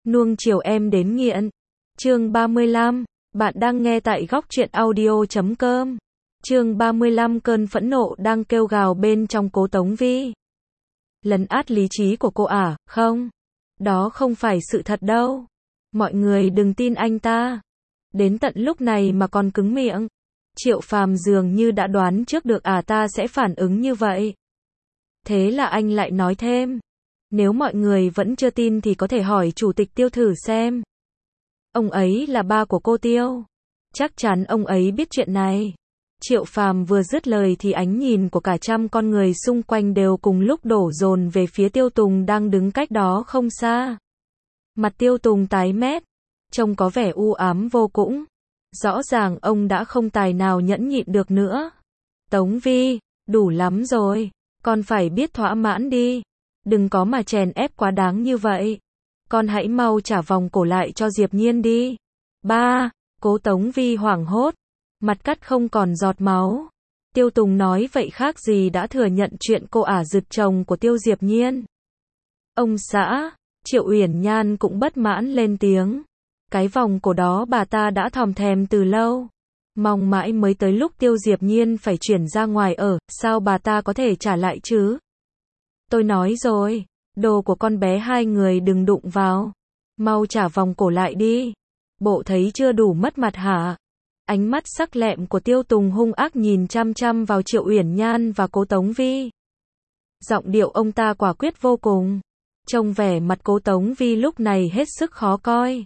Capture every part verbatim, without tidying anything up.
Nuông chiều em đến nghiện. Chương ba mươi lăm. Bạn đang nghe tại góc truyện audio chấm com. Chương ba mươi lăm. Cơn phẫn nộ đang kêu gào bên trong Cố Tống Vi. Lấn át lý trí của cô à, không. Đó không phải sự thật đâu. Mọi người đừng tin anh ta. Đến tận lúc này mà còn cứng miệng. Triệu Phàm dường như đã đoán trước được à ta sẽ phản ứng như vậy. Thế là anh lại nói thêm. Nếu mọi người vẫn chưa tin thì có thể hỏi chủ tịch Tiêu thử xem. Ông ấy là ba của cô Tiêu. Chắc chắn ông ấy biết chuyện này. Triệu Phàm vừa dứt lời thì ánh nhìn của cả trăm con người xung quanh đều cùng lúc đổ dồn về phía Tiêu Tùng đang đứng cách đó không xa. Mặt Tiêu Tùng tái mét, trông có vẻ u ám vô cùng. Rõ ràng ông đã không tài nào nhẫn nhịn được nữa. Tống Vi, đủ lắm rồi. Con phải biết thỏa mãn đi. Đừng có mà chèn ép quá đáng như vậy. Con hãy mau trả vòng cổ lại cho Diệp Nhiên đi. Ba, Cố Tống Vi hoảng hốt. Mặt cắt không còn giọt máu. Tiêu Tùng nói vậy khác gì đã thừa nhận chuyện cô ả rực chồng của Tiêu Diệp Nhiên. Ông xã, Triệu Uyển Nhan cũng bất mãn lên tiếng. Cái vòng cổ đó bà ta đã thòm thèm từ lâu. Mong mãi mới tới lúc Tiêu Diệp Nhiên phải chuyển ra ngoài ở, sao bà ta có thể trả lại chứ? Tôi nói rồi, đồ của con bé hai người đừng đụng vào. Mau trả vòng cổ lại đi. Bộ thấy chưa đủ mất mặt hả? Ánh mắt sắc lẹm của Tiêu Tùng hung ác nhìn chăm chăm vào Triệu Uyển Nhan và Cố Tống Vi. Giọng điệu ông ta quả quyết vô cùng. Trông vẻ mặt Cố Tống Vi lúc này hết sức khó coi.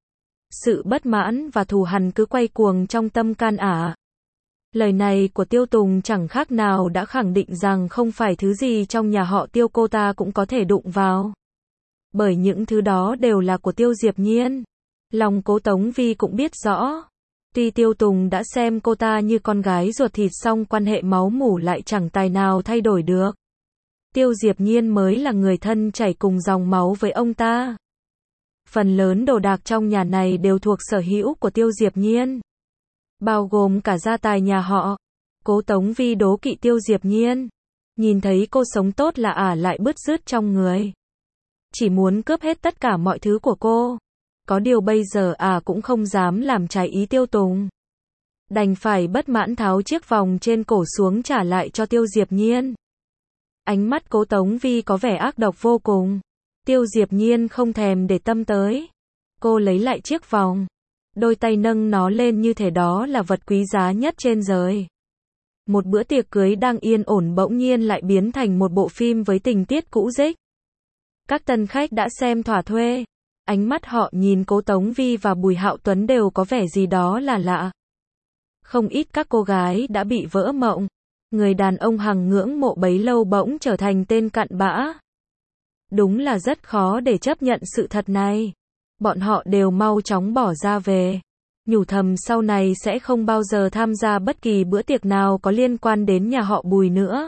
Sự bất mãn và thù hằn cứ quay cuồng trong tâm can ả. Lời này của Tiêu Tùng chẳng khác nào đã khẳng định rằng không phải thứ gì trong nhà họ Tiêu cô ta cũng có thể đụng vào. Bởi những thứ đó đều là của Tiêu Diệp Nhiên. Lòng Cố Tống Vi cũng biết rõ. Tuy Tiêu Tùng đã xem cô ta như con gái ruột thịt song quan hệ máu mủ lại chẳng tài nào thay đổi được. Tiêu Diệp Nhiên mới là người thân chảy cùng dòng máu với ông ta. Phần lớn đồ đạc trong nhà này đều thuộc sở hữu của Tiêu Diệp Nhiên. Bao gồm cả gia tài nhà họ. Cố Tống Vi đố kỵ Tiêu Diệp Nhiên. Nhìn thấy cô sống tốt là ả lại bứt rứt trong người. Chỉ muốn cướp hết tất cả mọi thứ của cô. Có điều bây giờ ả cũng không dám làm trái ý Tiêu Tùng. Đành phải bất mãn tháo chiếc vòng trên cổ xuống trả lại cho Tiêu Diệp Nhiên. Ánh mắt Cố Tống Vi có vẻ ác độc vô cùng. Tiêu Diệp Nhiên không thèm để tâm tới. Cô lấy lại chiếc vòng. Đôi tay nâng nó lên như thể đó là vật quý giá nhất trên đời. Một bữa tiệc cưới đang yên ổn bỗng nhiên lại biến thành một bộ phim với tình tiết cũ rích. Các tân khách đã xem thỏa thuê. Ánh mắt họ nhìn Cố Tống Vi và Bùi Hạo Tuấn đều có vẻ gì đó là lạ. Không ít các cô gái đã bị vỡ mộng. Người đàn ông hằng ngưỡng mộ bấy lâu bỗng trở thành tên cặn bã. Đúng là rất khó để chấp nhận sự thật này. Bọn họ đều mau chóng bỏ ra về. Nhủ thầm sau này sẽ không bao giờ tham gia bất kỳ bữa tiệc nào có liên quan đến nhà họ Bùi nữa.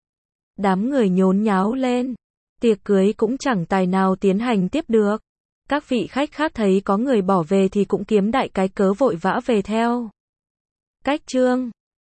Đám người nhốn nháo lên. Tiệc cưới cũng chẳng tài nào tiến hành tiếp được. Các vị khách khác thấy có người bỏ về thì cũng kiếm đại cái cớ vội vã về theo. Cách chương